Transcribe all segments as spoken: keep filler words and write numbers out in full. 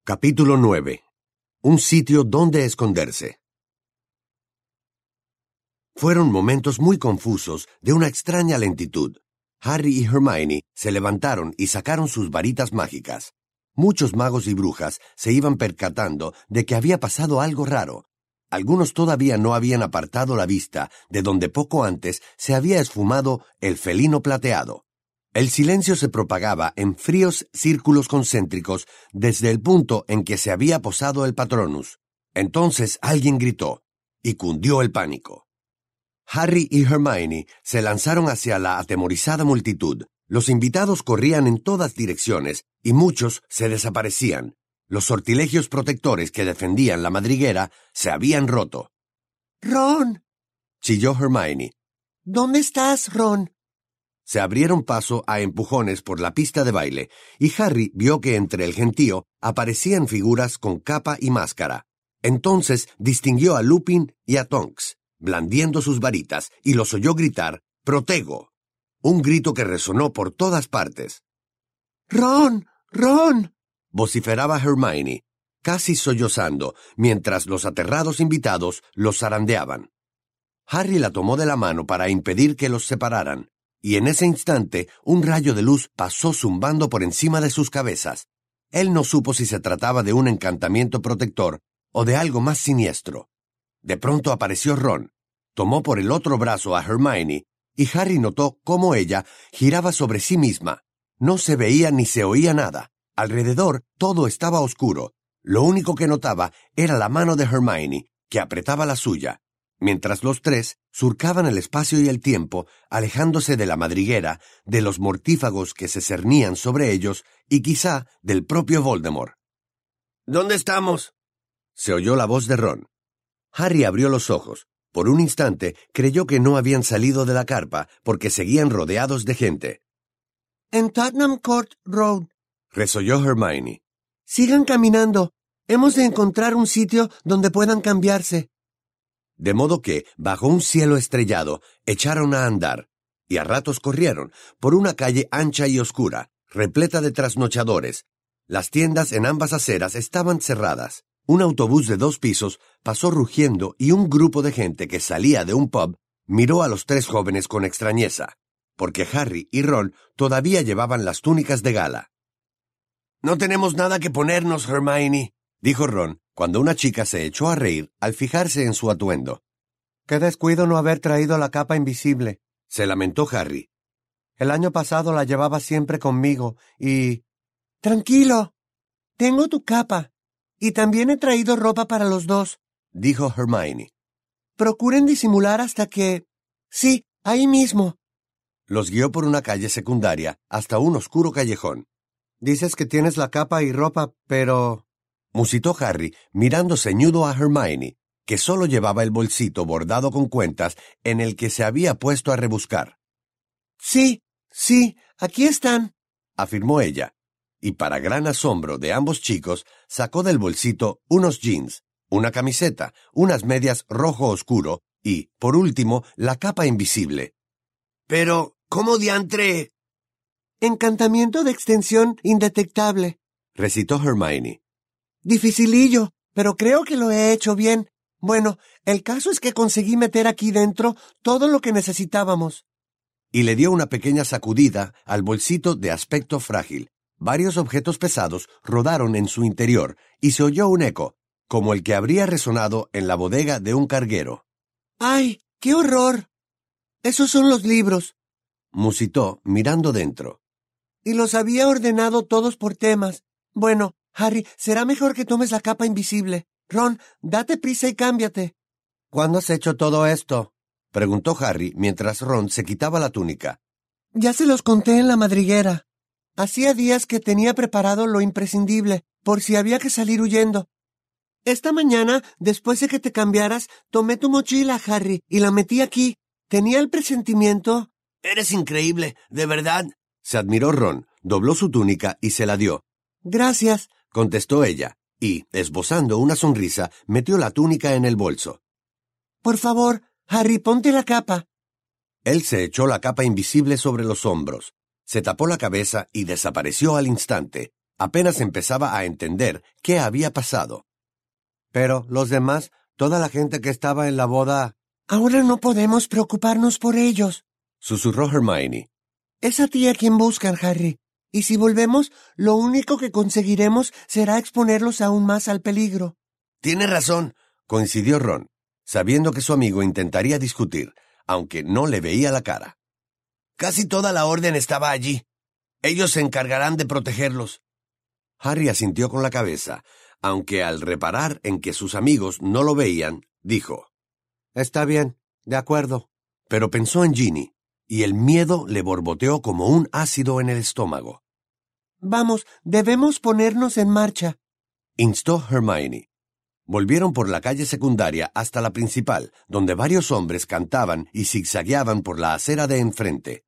Capítulo nueve. Un sitio donde esconderse. Fueron momentos muy confusos de una extraña lentitud. Harry y Hermione se levantaron y sacaron sus varitas mágicas. Muchos magos y brujas se iban percatando de que había pasado algo raro. Algunos todavía no habían apartado la vista de donde poco antes se había esfumado el felino plateado. El silencio se propagaba en fríos círculos concéntricos desde el punto en que se había posado el Patronus. Entonces alguien gritó, y cundió el pánico. Harry y Hermione se lanzaron hacia la atemorizada multitud. Los invitados corrían en todas direcciones, y muchos se desaparecían. Los sortilegios protectores que defendían la madriguera se habían roto. —¡Ron! —chilló Hermione. ¿Dónde estás, Ron? Se abrieron paso a empujones por la pista de baile, y Harry vio que entre el gentío aparecían figuras con capa y máscara. Entonces distinguió a Lupin y a Tonks, blandiendo sus varitas, y los oyó gritar «¡Protego!», un grito que resonó por todas partes. —¡Ron! ¡Ron! —vociferaba Hermione, casi sollozando, mientras los aterrados invitados los zarandeaban. Harry la tomó de la mano para impedir que los separaran. Y en ese instante un rayo de luz pasó zumbando por encima de sus cabezas. Él no supo si se trataba de un encantamiento protector o de algo más siniestro. De pronto apareció Ron, tomó por el otro brazo a Hermione, y Harry notó cómo ella giraba sobre sí misma. No se veía ni se oía nada. Alrededor todo estaba oscuro. Lo único que notaba era la mano de Hermione, que apretaba la suya, mientras los tres surcaban el espacio y el tiempo, alejándose de la madriguera, de los mortífagos que se cernían sobre ellos y quizá del propio Voldemort. —¿Dónde estamos? Se oyó la voz de Ron. Harry abrió los ojos. Por un instante creyó que no habían salido de la carpa porque seguían rodeados de gente. —En Tottenham Court Road —resolló Hermione. —Sigan caminando. Hemos de encontrar un sitio donde puedan cambiarse. De modo que, bajo un cielo estrellado, echaron a andar, y a ratos corrieron, por una calle ancha y oscura, repleta de trasnochadores. Las tiendas en ambas aceras estaban cerradas. Un autobús de dos pisos pasó rugiendo y un grupo de gente que salía de un pub miró a los tres jóvenes con extrañeza, porque Harry y Ron todavía llevaban las túnicas de gala. —No tenemos nada que ponernos, Hermione —dijo Ron, cuando una chica se echó a reír al fijarse en su atuendo. —Qué descuido no haber traído la capa invisible —se lamentó Harry. El año pasado la llevaba siempre conmigo y... —Tranquilo, tengo tu capa. Y también he traído ropa para los dos —dijo Hermione. —Procuren disimular hasta que... Sí, ahí mismo. Los guió por una calle secundaria hasta un oscuro callejón. —Dices que tienes la capa y ropa, pero... musitó Harry, mirando ceñudo a Hermione, que solo llevaba el bolsito bordado con cuentas en el que se había puesto a rebuscar. —Sí, sí, aquí están —afirmó ella, y para gran asombro de ambos chicos, sacó del bolsito unos jeans, una camiseta, unas medias rojo oscuro y, por último, la capa invisible. —Pero, ¿cómo diantre? —Encantamiento de extensión indetectable —recitó Hermione. —Dificilillo, pero creo que lo he hecho bien. Bueno, el caso es que conseguí meter aquí dentro todo lo que necesitábamos. Y le dio una pequeña sacudida al bolsito de aspecto frágil. Varios objetos pesados rodaron en su interior y se oyó un eco, como el que habría resonado en la bodega de un carguero. —¡Ay, qué horror! Esos son los libros —musitó, mirando dentro. Y los había ordenado todos por temas. Bueno, Harry, será mejor que tomes la capa invisible. Ron, date prisa y cámbiate. —¿Cuándo has hecho todo esto? —preguntó Harry mientras Ron se quitaba la túnica. Ya se los conté en la madriguera. Hacía días que tenía preparado lo imprescindible, por si había que salir huyendo. Esta mañana, después de que te cambiaras, tomé tu mochila, Harry, y la metí aquí. Tenía el presentimiento... —Eres increíble, de verdad —se admiró Ron, dobló su túnica y se la dio. —Gracias —contestó ella, y, esbozando una sonrisa, metió la túnica en el bolso. —Por favor, Harry, ponte la capa. Él se echó la capa invisible sobre los hombros, se tapó la cabeza y desapareció al instante, Apenas empezaba a entender qué había pasado. Pero los demás, toda la gente que estaba en la boda... Ahora no podemos preocuparnos por ellos, susurró Hermione. Es a ti a quien buscan, Harry. Y si volvemos, lo único que conseguiremos será exponerlos aún más al peligro. Tienes razón, coincidió Ron, sabiendo que su amigo intentaría discutir, aunque no le veía la cara. Casi toda la orden estaba allí. Ellos se encargarán de protegerlos. Harry asintió con la cabeza, aunque al reparar en que sus amigos no lo veían, dijo: Está bien, de acuerdo. Pero pensó en Ginny, y el miedo le borboteó como un ácido en el estómago. Vamos, debemos ponernos en marcha, instó Hermione. Volvieron por la calle secundaria hasta la principal, donde varios hombres cantaban y zigzagueaban por la acera de enfrente.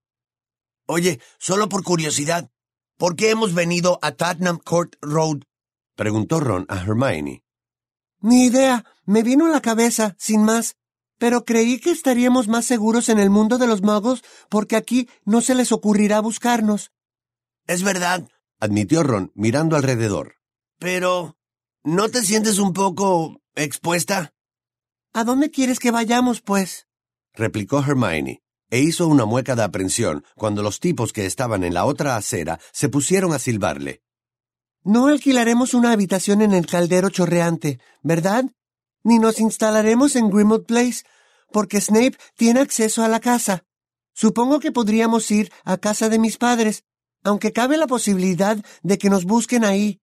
Oye, solo por curiosidad, ¿por qué hemos venido a Tottenham Court Road? Preguntó Ron a Hermione. Ni idea, me vino a la cabeza, sin más. Pero creí que estaríamos más seguros en el mundo de los muggles porque aquí no se les ocurrirá buscarnos. Es verdad, admitió Ron mirando alrededor. Pero, ¿no te sientes un poco expuesta? ¿A dónde quieres que vayamos, pues? Replicó Hermione, e hizo una mueca de aprensión cuando los tipos que estaban en la otra acera se pusieron a silbarle. No alquilaremos una habitación en el caldero chorreante, ¿verdad? Ni nos instalaremos en Grimmauld Place, porque Snape tiene acceso a la casa. Supongo que podríamos ir a casa de mis padres, aunque cabe la posibilidad de que nos busquen ahí.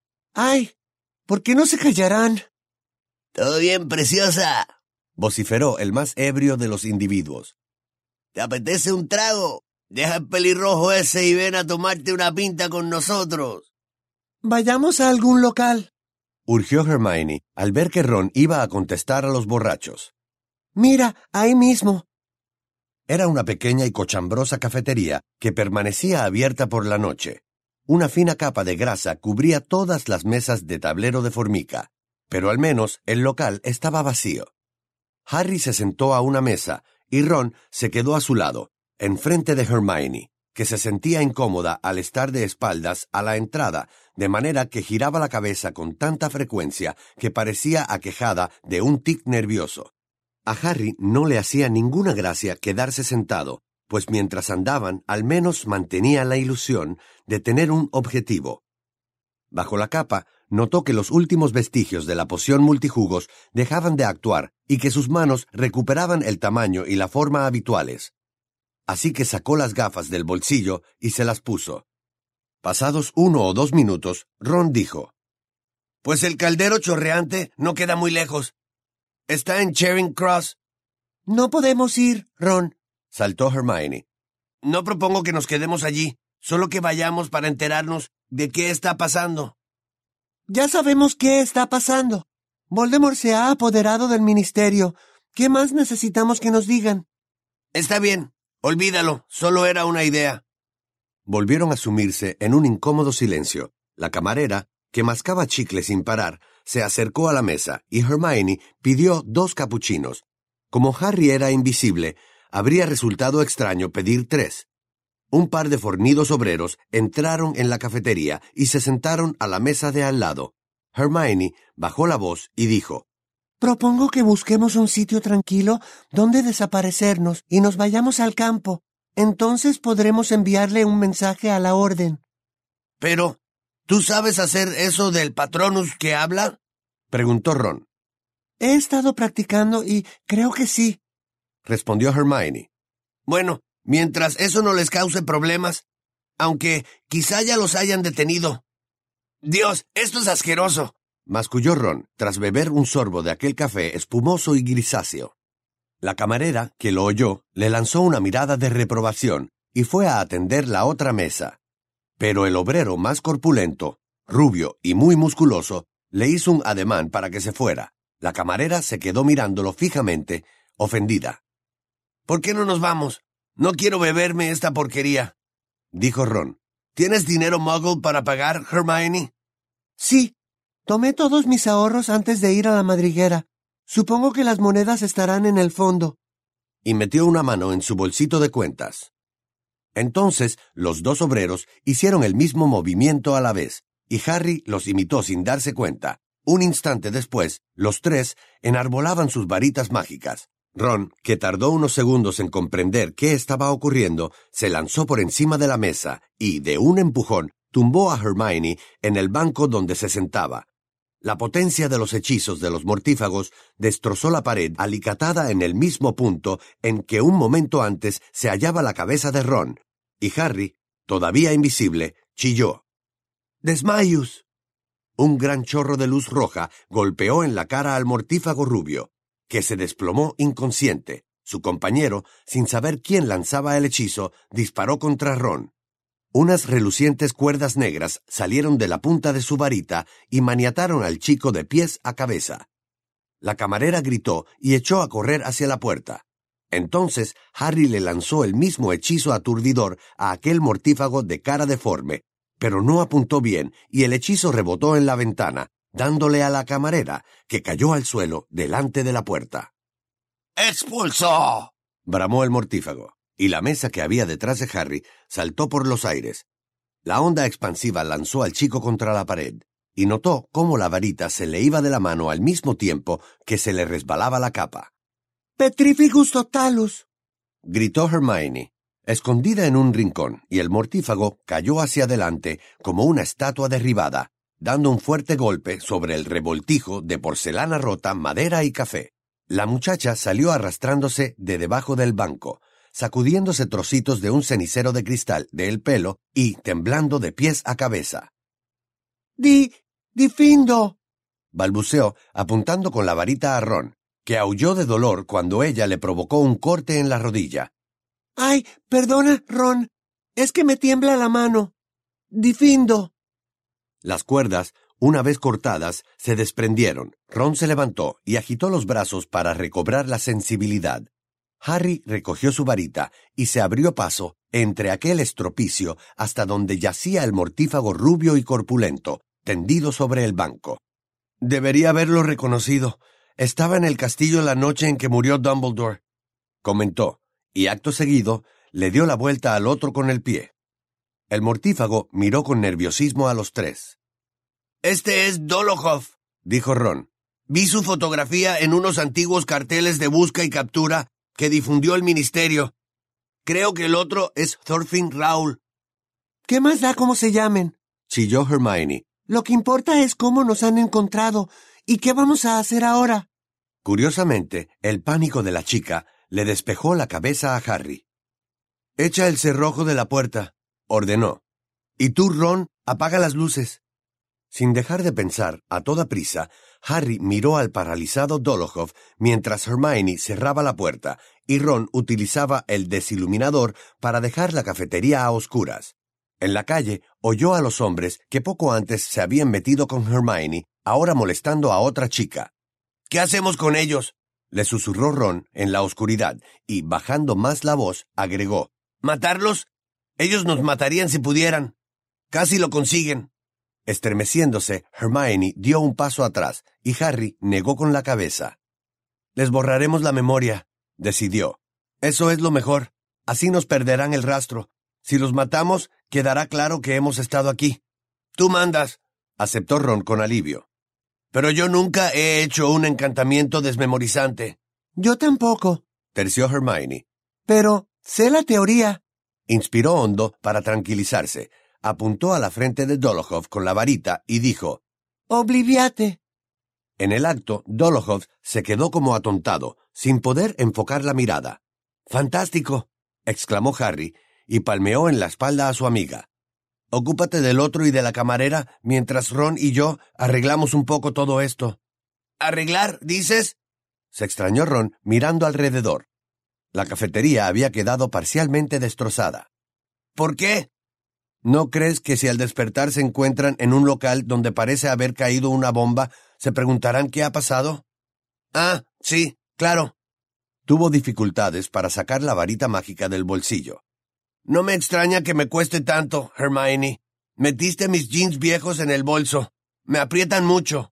¡Ay! ¿Por qué no se callarán? Todo bien, preciosa, vociferó el más ebrio de los individuos. ¿Te apetece un trago? Deja el pelirrojo ese y ven a tomarte una pinta con nosotros. Vayamos a algún local, urgió Hermione al ver que Ron iba a contestar a los borrachos. Mira, ahí mismo. Era una pequeña y cochambrosa cafetería que permanecía abierta por la noche. Una fina capa de grasa cubría todas las mesas de tablero de formica, pero al menos el local estaba vacío. Harry se sentó a una mesa y Ron se quedó a su lado, enfrente de Hermione, que se sentía incómoda al estar de espaldas a la entrada, de manera que giraba la cabeza con tanta frecuencia que parecía aquejada de un tic nervioso. A Harry no le hacía ninguna gracia quedarse sentado, pues mientras andaban al menos mantenía la ilusión de tener un objetivo. Bajo la capa, notó que los últimos vestigios de la poción multijugos dejaban de actuar y que sus manos recuperaban el tamaño y la forma habituales. Así que sacó las gafas del bolsillo y se las puso. Pasados uno o dos minutos, Ron dijo: Pues el caldero chorreante no queda muy lejos. Está en Charing Cross. No podemos ir, Ron, saltó Hermione. No propongo que nos quedemos allí, solo que vayamos para enterarnos de qué está pasando. Ya sabemos qué está pasando. Voldemort se ha apoderado del ministerio. ¿Qué más necesitamos que nos digan? Está bien, olvídalo, solo era una idea. Volvieron a sumirse en un incómodo silencio. La camarera, que mascaba chicle sin parar, se acercó a la mesa y Hermione pidió dos capuchinos. Como Harry era invisible, habría resultado extraño pedir tres. Un par de fornidos obreros entraron en la cafetería y se sentaron a la mesa de al lado. Hermione bajó la voz y dijo: Propongo que busquemos un sitio tranquilo donde desaparecernos y nos vayamos al campo. Entonces podremos enviarle un mensaje a la orden. Pero, ¿tú sabes hacer eso del Patronus que habla? Preguntó Ron. He estado practicando y creo que sí, respondió Hermione. Bueno, mientras eso no les cause problemas, aunque quizá ya los hayan detenido. Dios, esto es asqueroso, masculló Ron tras beber un sorbo de aquel café espumoso y grisáceo. La camarera, que lo oyó, le lanzó una mirada de reprobación y fue a atender la otra mesa. Pero el obrero más corpulento, rubio y muy musculoso, le hizo un ademán para que se fuera. La camarera se quedó mirándolo fijamente, ofendida. ¿Por qué no nos vamos? No quiero beberme esta porquería, dijo Ron. ¿Tienes dinero muggle para pagar, Hermione? Sí. Tomé todos mis ahorros antes de ir a la madriguera. Supongo que las monedas estarán en el fondo. Y metió una mano en su bolsito de cuentas. Entonces los dos obreros hicieron el mismo movimiento a la vez, y Harry los imitó sin darse cuenta. Un instante después, los tres enarbolaban sus varitas mágicas. Ron, que tardó unos segundos en comprender qué estaba ocurriendo, se lanzó por encima de la mesa y, de un empujón, tumbó a Hermione en el banco donde se sentaba. La potencia de los hechizos de los mortífagos destrozó la pared alicatada en el mismo punto en que un momento antes se hallaba la cabeza de Ron, y Harry, todavía invisible, chilló. ¡Desmayus! Un gran chorro de luz roja golpeó en la cara al mortífago rubio, que se desplomó inconsciente. Su compañero, sin saber quién lanzaba el hechizo, disparó contra Ron. Unas relucientes cuerdas negras salieron de la punta de su varita y maniataron al chico de pies a cabeza. La camarera gritó y echó a correr hacia la puerta. Entonces Harry le lanzó el mismo hechizo aturdidor a aquel mortífago de cara deforme, pero no apuntó bien y el hechizo rebotó en la ventana, dándole a la camarera, que cayó al suelo delante de la puerta. ¡Expulsó!, bramó el mortífago, y la mesa que había detrás de Harry saltó por los aires. La onda expansiva lanzó al chico contra la pared, y notó cómo la varita se le iba de la mano al mismo tiempo que se le resbalaba la capa. ¡Petrificus totalus!, gritó Hermione, escondida en un rincón, y el mortífago cayó hacia adelante como una estatua derribada, dando un fuerte golpe sobre el revoltijo de porcelana rota, madera y café. La muchacha salió arrastrándose de debajo del banco, sacudiéndose trocitos de un cenicero de cristal del pelo y temblando de pies a cabeza. Di, difindo, balbuceó, apuntando con la varita a Ron, que aulló de dolor cuando ella le provocó un corte en la rodilla. Ay, perdona, Ron, es que me tiembla la mano. Difindo. Las cuerdas, una vez cortadas, se desprendieron. Ron se levantó y agitó los brazos para recobrar la sensibilidad. Harry recogió su varita y se abrió paso entre aquel estropicio hasta donde yacía el mortífago rubio y corpulento, tendido sobre el banco. Debería haberlo reconocido. Estaba en el castillo la noche en que murió Dumbledore, comentó, y acto seguido le dio la vuelta al otro con el pie. El mortífago miró con nerviosismo a los tres. «Este es Dolohov», dijo Ron. «Vi su fotografía en unos antiguos carteles de busca y captura que difundió el ministerio. Creo que el otro es Thorfinn Raoul». ¿Qué más da cómo se llamen?, chilló Hermione. Lo que importa es cómo nos han encontrado y qué vamos a hacer ahora. Curiosamente, el pánico de la chica le despejó la cabeza a Harry. «Echa el cerrojo de la puerta», ordenó. «Y tú, Ron, apaga las luces». Sin dejar de pensar, a toda prisa, Harry miró al paralizado Dolohov mientras Hermione cerraba la puerta y Ron utilizaba el desiluminador para dejar la cafetería a oscuras. En la calle oyó a los hombres que poco antes se habían metido con Hermione, ahora molestando a otra chica. «¿Qué hacemos con ellos?», le susurró Ron en la oscuridad y, bajando más la voz, agregó. «¿Matarlos? Ellos nos matarían si pudieran. Casi lo consiguen». Estremeciéndose, Hermione dio un paso atrás y Harry negó con la cabeza. «Les borraremos la memoria», decidió. «Eso es lo mejor. Así nos perderán el rastro. Si los matamos, quedará claro que hemos estado aquí». «Tú mandas», aceptó Ron con alivio. «Pero yo nunca he hecho un encantamiento desmemorizante». Yo tampoco, terció Hermione. Pero sé la teoría. Inspiró hondo para tranquilizarse. Apuntó a la frente de Dolohov con la varita y dijo, «Obliviate». En el acto, Dolohov se quedó como atontado, sin poder enfocar la mirada. «¡Fantástico!», exclamó Harry, y palmeó en la espalda a su amiga. «Ocúpate del otro y de la camarera, mientras Ron y yo arreglamos un poco todo esto». «¿Arreglar, dices?», se extrañó Ron mirando alrededor. La cafetería había quedado parcialmente destrozada. «¿Por qué?». ¿No crees que si al despertar se encuentran en un local donde parece haber caído una bomba, se preguntarán qué ha pasado? Ah, sí, claro. Tuvo dificultades para sacar la varita mágica del bolsillo. No me extraña que me cueste tanto, Hermione. Metiste mis jeans viejos en el bolso. Me aprietan mucho.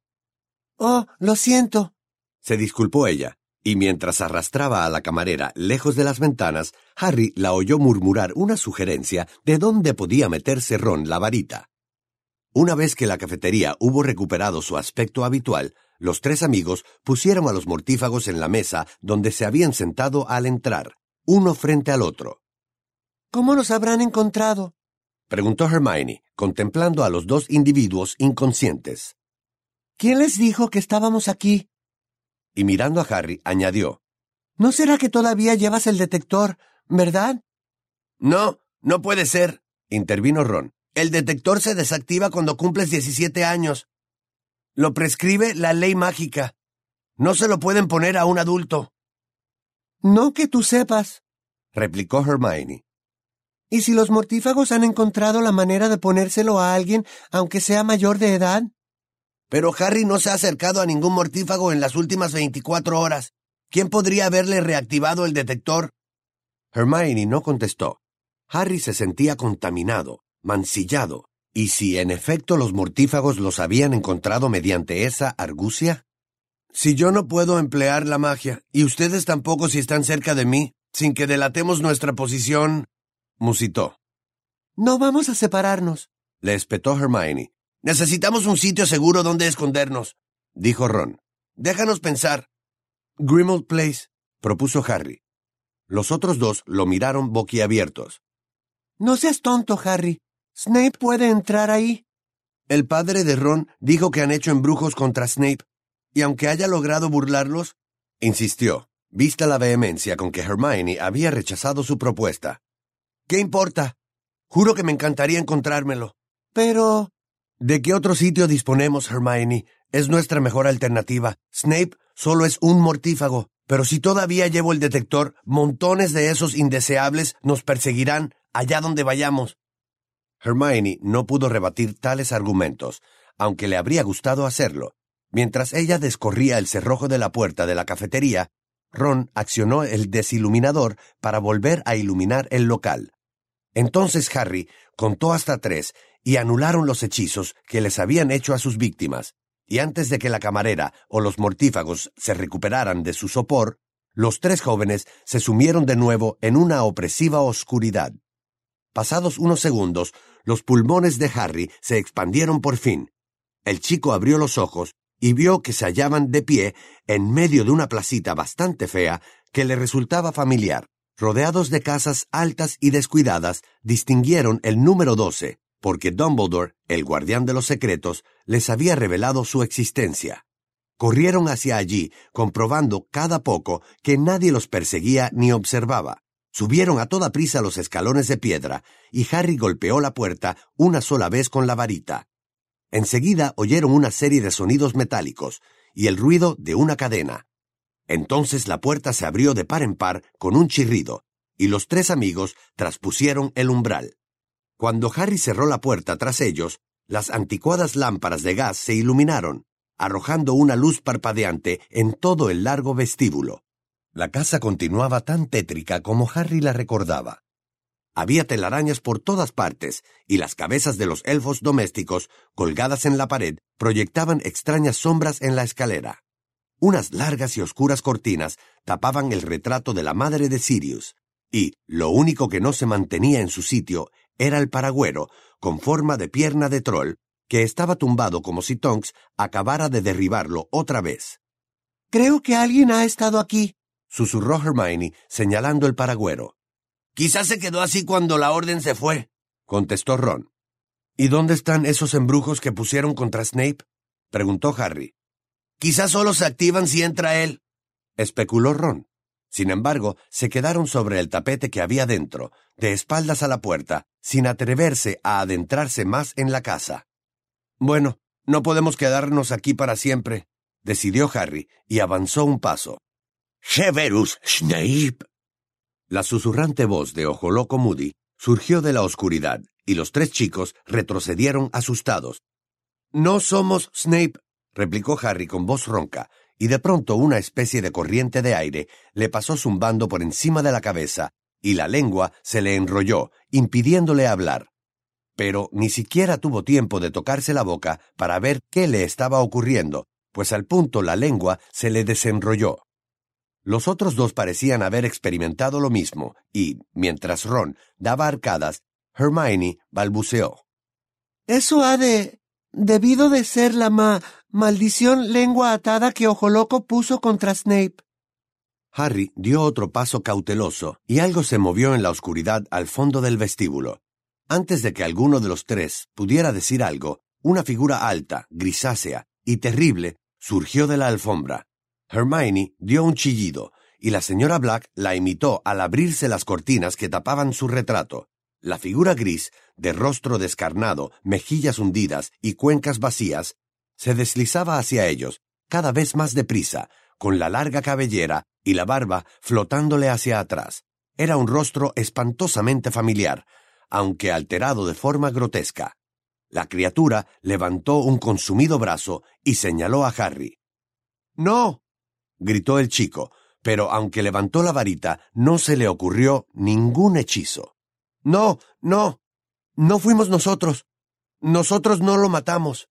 Oh, lo siento, se disculpó ella. Y mientras arrastraba a la camarera lejos de las ventanas, Harry la oyó murmurar una sugerencia de dónde podía meterse Ron la varita. Una vez que la cafetería hubo recuperado su aspecto habitual, los tres amigos pusieron a los mortífagos en la mesa donde se habían sentado al entrar, uno frente al otro. ¿Cómo los habrán encontrado?, preguntó Hermione, contemplando a los dos individuos inconscientes. ¿Quién les dijo que estábamos aquí? Y mirando a Harry, añadió, ¿No será que todavía llevas el detector, verdad? No, no puede ser, intervino Ron. El detector se desactiva cuando cumples diecisiete años. Lo prescribe la ley mágica. No se lo pueden poner a un adulto. No que tú sepas, replicó Hermione. ¿Y si los mortífagos han encontrado la manera de ponérselo a alguien, aunque sea mayor de edad? Pero Harry no se ha acercado a ningún mortífago en las últimas veinticuatro horas. ¿Quién podría haberle reactivado el detector? Hermione no contestó. Harry se sentía contaminado, mancillado. ¿Y si en efecto los mortífagos los habían encontrado mediante esa argucia? Si yo no puedo emplear la magia, y ustedes tampoco si están cerca de mí, sin que delatemos nuestra posición, musitó. No vamos a separarnos, le espetó Hermione. Necesitamos un sitio seguro donde escondernos, dijo Ron. Déjanos pensar. Grimmauld Place, propuso Harry. Los otros dos lo miraron boquiabiertos. No seas tonto, Harry. Snape puede entrar ahí. El padre de Ron dijo que han hecho embrujos contra Snape, y aunque haya logrado burlarlos, insistió, vista la vehemencia con que Hermione había rechazado su propuesta. ¿Qué importa? Juro que me encantaría encontrármelo. Pero... ¿De qué otro sitio disponemos, Hermione? Es nuestra mejor alternativa. Snape solo es un mortífago, pero si todavía llevo el detector, montones de esos indeseables nos perseguirán allá donde vayamos. Hermione no pudo rebatir tales argumentos, aunque le habría gustado hacerlo. Mientras ella descorría el cerrojo de la puerta de la cafetería, Ron accionó el desiluminador para volver a iluminar el local. Entonces Harry contó hasta tres y anularon los hechizos que les habían hecho a sus víctimas, y antes de que la camarera o los mortífagos se recuperaran de su sopor, los tres jóvenes se sumieron de nuevo en una opresiva oscuridad. Pasados unos segundos, los pulmones de Harry se expandieron por fin. El chico abrió los ojos y vio que se hallaban de pie en medio de una placita bastante fea que le resultaba familiar. Rodeados de casas altas y descuidadas, distinguieron el número doce, porque Dumbledore, el guardián de los secretos, les había revelado su existencia. Corrieron hacia allí, comprobando cada poco que nadie los perseguía ni observaba. Subieron a toda prisa los escalones de piedra, y Harry golpeó la puerta una sola vez con la varita. Enseguida oyeron una serie de sonidos metálicos, y el ruido de una cadena. Entonces la puerta se abrió de par en par con un chirrido, y los tres amigos traspusieron el umbral. Cuando Harry cerró la puerta tras ellos, las anticuadas lámparas de gas se iluminaron, arrojando una luz parpadeante en todo el largo vestíbulo. La casa continuaba tan tétrica como Harry la recordaba. Había telarañas por todas partes, y las cabezas de los elfos domésticos, colgadas en la pared, proyectaban extrañas sombras en la escalera. Unas largas y oscuras cortinas tapaban el retrato de la madre de Sirius, y lo único que no se mantenía en su sitio era el paragüero, con forma de pierna de troll, que estaba tumbado como si Tonks acabara de derribarlo otra vez. «Creo que alguien ha estado aquí», susurró Hermione, señalando el paragüero. «Quizás se quedó así cuando la orden se fue», contestó Ron. «¿Y dónde están esos embrujos que pusieron contra Snape?», preguntó Harry. «Quizás solo se activan si entra él», especuló Ron. Sin embargo, se quedaron sobre el tapete que había dentro, de espaldas a la puerta, sin atreverse a adentrarse más en la casa. «Bueno, no podemos quedarnos aquí para siempre», decidió Harry, y avanzó un paso. «Severus Snape». La susurrante voz de Ojo Loco Moody surgió de la oscuridad, y los tres chicos retrocedieron asustados. «No somos Snape», replicó Harry con voz ronca, y de pronto una especie de corriente de aire le pasó zumbando por encima de la cabeza, y la lengua se le enrolló, impidiéndole hablar. Pero ni siquiera tuvo tiempo de tocarse la boca para ver qué le estaba ocurriendo, pues al punto la lengua se le desenrolló. Los otros dos parecían haber experimentado lo mismo, y, mientras Ron daba arcadas, Hermione balbuceó. «Eso ha de... debido de ser la ma... maldición lengua atada que Ojo Loco puso contra Snape. Harry dio otro paso cauteloso y algo se movió en la oscuridad al fondo del vestíbulo. Antes de que alguno de los tres pudiera decir algo, una figura alta, grisácea y terrible surgió de la alfombra. Hermione dio un chillido y la señora Black la imitó al abrirse las cortinas que tapaban su retrato. La figura gris, de rostro descarnado, mejillas hundidas y cuencas vacías, se deslizaba hacia ellos, cada vez más deprisa, con la larga cabellera y la barba flotándole hacia atrás. Era un rostro espantosamente familiar, aunque alterado de forma grotesca. La criatura levantó un consumido brazo y señaló a Harry. «¡No!», gritó el chico, pero aunque levantó la varita, no se le ocurrió ningún hechizo. «No, no, no fuimos nosotros. Nosotros no lo matamos».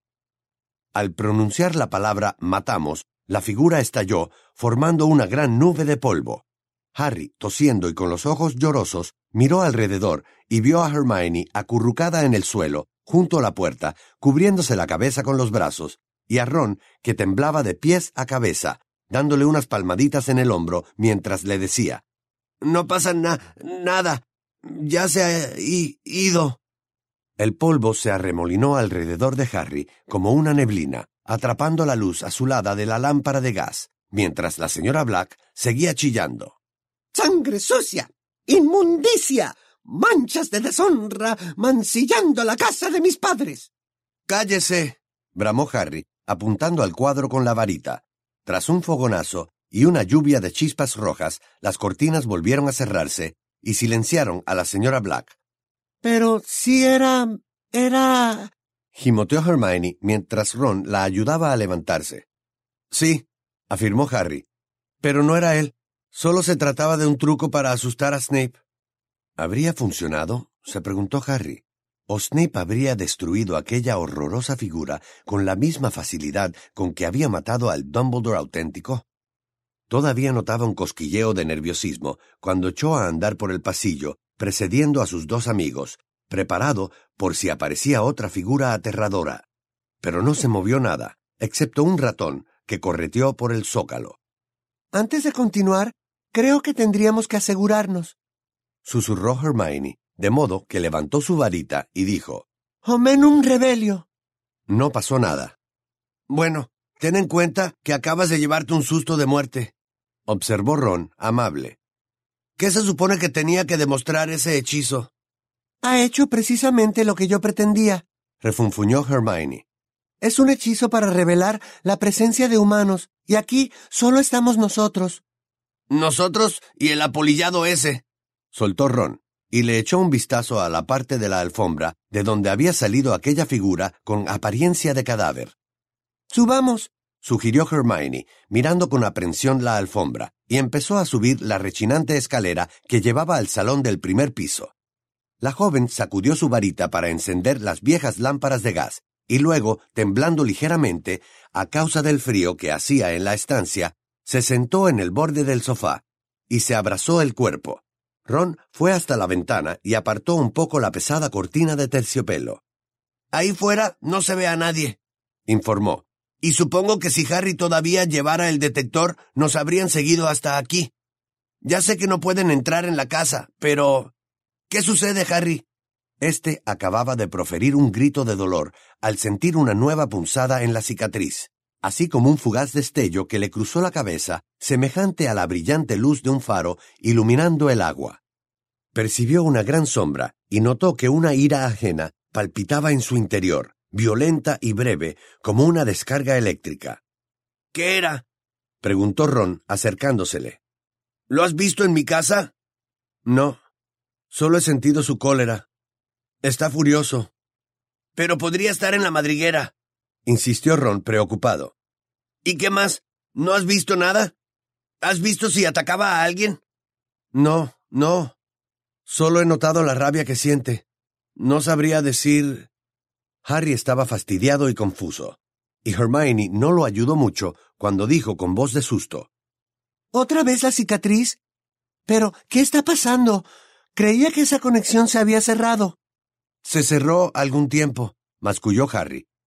Al pronunciar la palabra matamos, la figura estalló, formando una gran nube de polvo. Harry, tosiendo y con los ojos llorosos, miró alrededor y vio a Hermione acurrucada en el suelo, junto a la puerta, cubriéndose la cabeza con los brazos, y a Ron, que temblaba de pies a cabeza, dándole unas palmaditas en el hombro mientras le decía: «No pasa na nada. Ya se ha ido». El polvo se arremolinó alrededor de Harry como una neblina, atrapando la luz azulada de la lámpara de gas, mientras la señora Black seguía chillando. ¡Sangre sucia! ¡Inmundicia! ¡Manchas de deshonra mancillando la casa de mis padres! «¡Cállese!», bramó Harry, apuntando al cuadro con la varita. Tras un fogonazo y una lluvia de chispas rojas, las cortinas volvieron a cerrarse y silenciaron a la señora Black. «Pero sí era... era...», gimoteó Hermione mientras Ron la ayudaba a levantarse. «Sí», afirmó Harry, «pero no era él. Solo se trataba de un truco para asustar a Snape». ¿Habría funcionado?, se preguntó Harry. ¿O Snape habría destruido aquella horrorosa figura con la misma facilidad con que había matado al Dumbledore auténtico? Todavía notaba un cosquilleo de nerviosismo cuando echó a andar por el pasillo, precediendo a sus dos amigos, preparado por si aparecía otra figura aterradora. Pero no se movió nada, excepto un ratón que correteó por el zócalo. «Antes de continuar, creo que tendríamos que asegurarnos», susurró Hermione, de modo que levantó su varita y dijo: «Homenum rebelio». No pasó nada. «Bueno, ten en cuenta que acabas de llevarte un susto de muerte», observó Ron, amable. «¿Qué se supone que tenía que demostrar ese hechizo?» «Ha hecho precisamente lo que yo pretendía», refunfuñó Hermione. «Es un hechizo para revelar la presencia de humanos, y aquí solo estamos nosotros». «Nosotros y el apolillado ese», soltó Ron, y le echó un vistazo a la parte de la alfombra de donde había salido aquella figura con apariencia de cadáver. «Subamos», sugirió Hermione, mirando con aprensión la alfombra, y empezó a subir la rechinante escalera que llevaba al salón del primer piso. La joven sacudió su varita para encender las viejas lámparas de gas, y luego, temblando ligeramente, a causa del frío que hacía en la estancia, se sentó en el borde del sofá, y se abrazó el cuerpo. Ron fue hasta la ventana y apartó un poco la pesada cortina de terciopelo. «Ahí fuera no se ve a nadie», informó. «Y supongo que si Harry todavía llevara el detector, nos habrían seguido hasta aquí. Ya sé que no pueden entrar en la casa, pero... ¿qué sucede, Harry?» Este acababa de proferir un grito de dolor al sentir una nueva punzada en la cicatriz, así como un fugaz destello que le cruzó la cabeza, semejante a la brillante luz de un faro iluminando el agua. Percibió una gran sombra y notó que una ira ajena palpitaba en su interior, violenta y breve, como una descarga eléctrica. «¿Qué era?», preguntó Ron, acercándosele. «¿Lo has visto en mi casa?» «No, solo he sentido su cólera. Está furioso». «Pero podría estar en la madriguera», insistió Ron, preocupado. «¿Y qué más? ¿No has visto nada? ¿Has visto si atacaba a alguien?» «No, no. Solo he notado la rabia que siente. No sabría decir...» Harry estaba fastidiado y confuso, y Hermione no lo ayudó mucho cuando dijo con voz de susto: «¿Otra vez la cicatriz? Pero, ¿qué está pasando? Creía que esa conexión se había cerrado». «Se cerró algún tiempo», masculló Harry,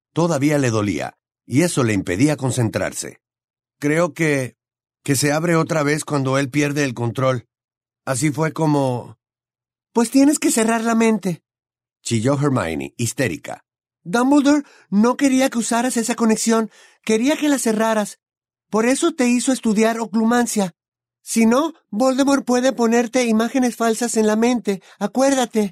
Todavía le dolía, y eso le impedía concentrarse. Creo que... que se abre otra vez cuando él pierde el control. Así fue como... Pues tienes que cerrar la mente. Chilló Hermione, histérica. Dumbledore no quería que usaras esa conexión, quería que la cerraras. Por eso te hizo estudiar oclumancia. Si no, Voldemort puede ponerte imágenes falsas en la mente, acuérdate.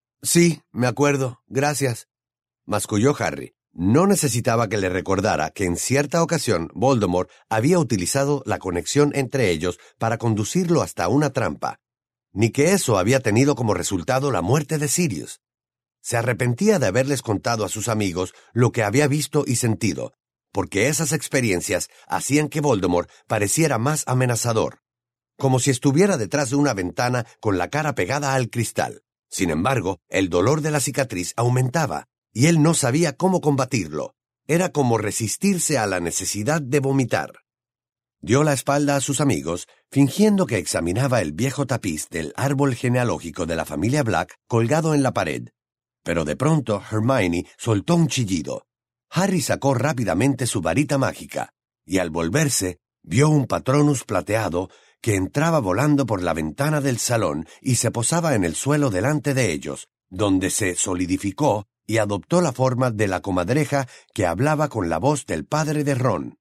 Sí, me acuerdo, gracias. Masculló Harry. No necesitaba que le recordara que en cierta ocasión Voldemort había utilizado la conexión entre ellos para conducirlo hasta una trampa, ni que eso había tenido como resultado la muerte de Sirius. Se arrepentía de haberles contado a sus amigos lo que había visto y sentido, porque esas experiencias hacían que Voldemort pareciera más amenazador, como si estuviera detrás de una ventana con la cara pegada al cristal. Sin embargo, el dolor de la cicatriz aumentaba, y él no sabía cómo combatirlo. Era como resistirse a la necesidad de vomitar. Dio la espalda a sus amigos, fingiendo que examinaba el viejo tapiz del árbol genealógico de la familia Black colgado en la pared. Pero de pronto Hermione soltó un chillido. Harry sacó rápidamente su varita mágica, y al volverse, vio un Patronus plateado que entraba volando por la ventana del salón y se posaba en el suelo delante de ellos, donde se solidificó y adoptó la forma de la comadreja que hablaba con la voz del padre de Ron.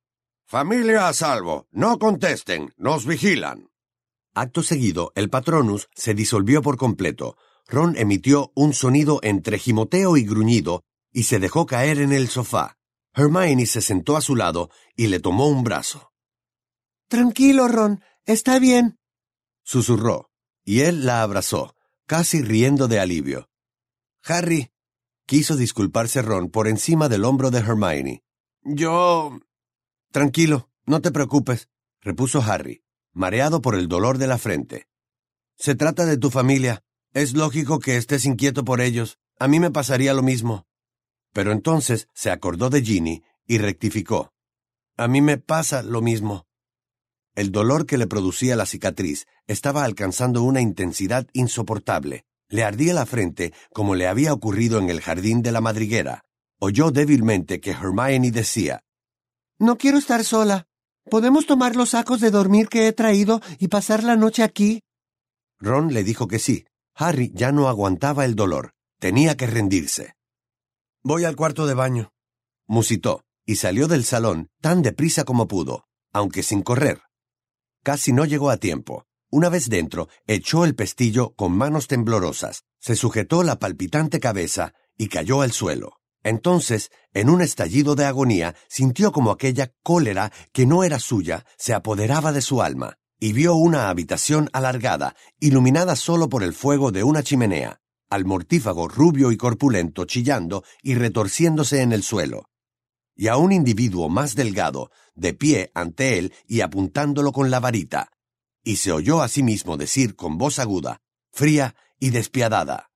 «Familia a salvo, no contesten, nos vigilan». Acto seguido, el Patronus se disolvió por completo. Ron emitió un sonido entre gimoteo y gruñido y se dejó caer en el sofá. Hermione se sentó a su lado y le tomó un brazo. Tranquilo, Ron, está bien, susurró, y él la abrazó, casi riendo de alivio. Harry, quiso disculparse Ron por encima del hombro de Hermione. Yo... Tranquilo, no te preocupes, repuso Harry, mareado por el dolor de la frente. Se trata de tu familia. Es lógico que estés inquieto por ellos. A mí me pasaría lo mismo. Pero entonces se acordó de Ginny y rectificó. A mí me pasa lo mismo. El dolor que le producía la cicatriz estaba alcanzando una intensidad insoportable. Le ardía la frente como le había ocurrido en el jardín de la madriguera. Oyó débilmente que Hermione decía: No quiero estar sola. ¿Podemos tomar los sacos de dormir que he traído y pasar la noche aquí? Ron le dijo que sí. Harry ya no aguantaba el dolor. Tenía que rendirse. Voy al cuarto de baño, musitó, y salió del salón tan deprisa como pudo, aunque sin correr. Casi no llegó a tiempo. Una vez dentro, echó el pestillo con manos temblorosas, se sujetó la palpitante cabeza y cayó al suelo. Entonces, en un estallido de agonía, sintió como aquella cólera que no era suya se apoderaba de su alma, y vio una habitación alargada, iluminada solo por el fuego de una chimenea, al mortífago rubio y corpulento chillando y retorciéndose en el suelo, y a un individuo más delgado, de pie ante él y apuntándolo con la varita, y se oyó a sí mismo decir con voz aguda, fría y despiadada: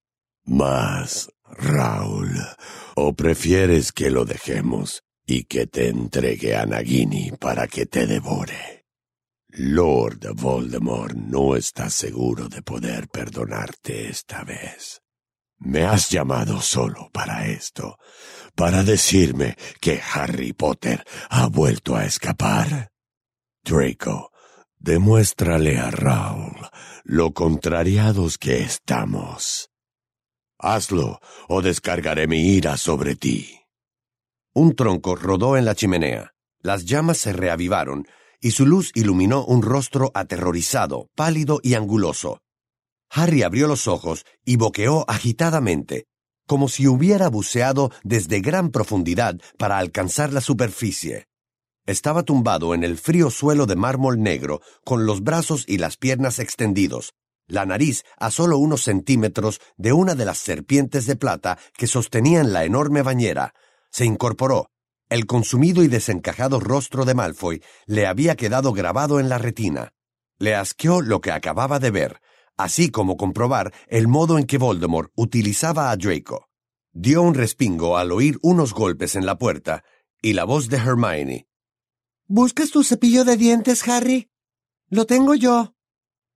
«Más, Raúl, ¿o prefieres que lo dejemos y que te entregue a Nagini para que te devore? Lord Voldemort no está seguro de poder perdonarte esta vez. Me has llamado solo para esto, para decirme que Harry Potter ha vuelto a escapar. Draco, demuéstrale a Raúl lo contrariados que estamos. Hazlo, o descargaré mi ira sobre ti». Un tronco rodó en la chimenea. Las llamas se reavivaron, y su luz iluminó un rostro aterrorizado, pálido y anguloso. Harry abrió los ojos y boqueó agitadamente, como si hubiera buceado desde gran profundidad para alcanzar la superficie. Estaba tumbado en el frío suelo de mármol negro, con los brazos y las piernas extendidos, la nariz a solo unos centímetros de una de las serpientes de plata que sostenían la enorme bañera. Se incorporó. El consumido y desencajado rostro de Malfoy le había quedado grabado en la retina. Le asqueó lo que acababa de ver, así como comprobar el modo en que Voldemort utilizaba a Draco. Dio un respingo al oír unos golpes en la puerta y la voz de Hermione. ¿Buscas tu cepillo de dientes, Harry? Lo tengo yo.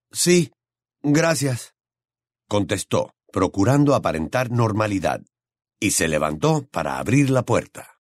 Sí, gracias, contestó, procurando aparentar normalidad. y se levantó para abrir la puerta.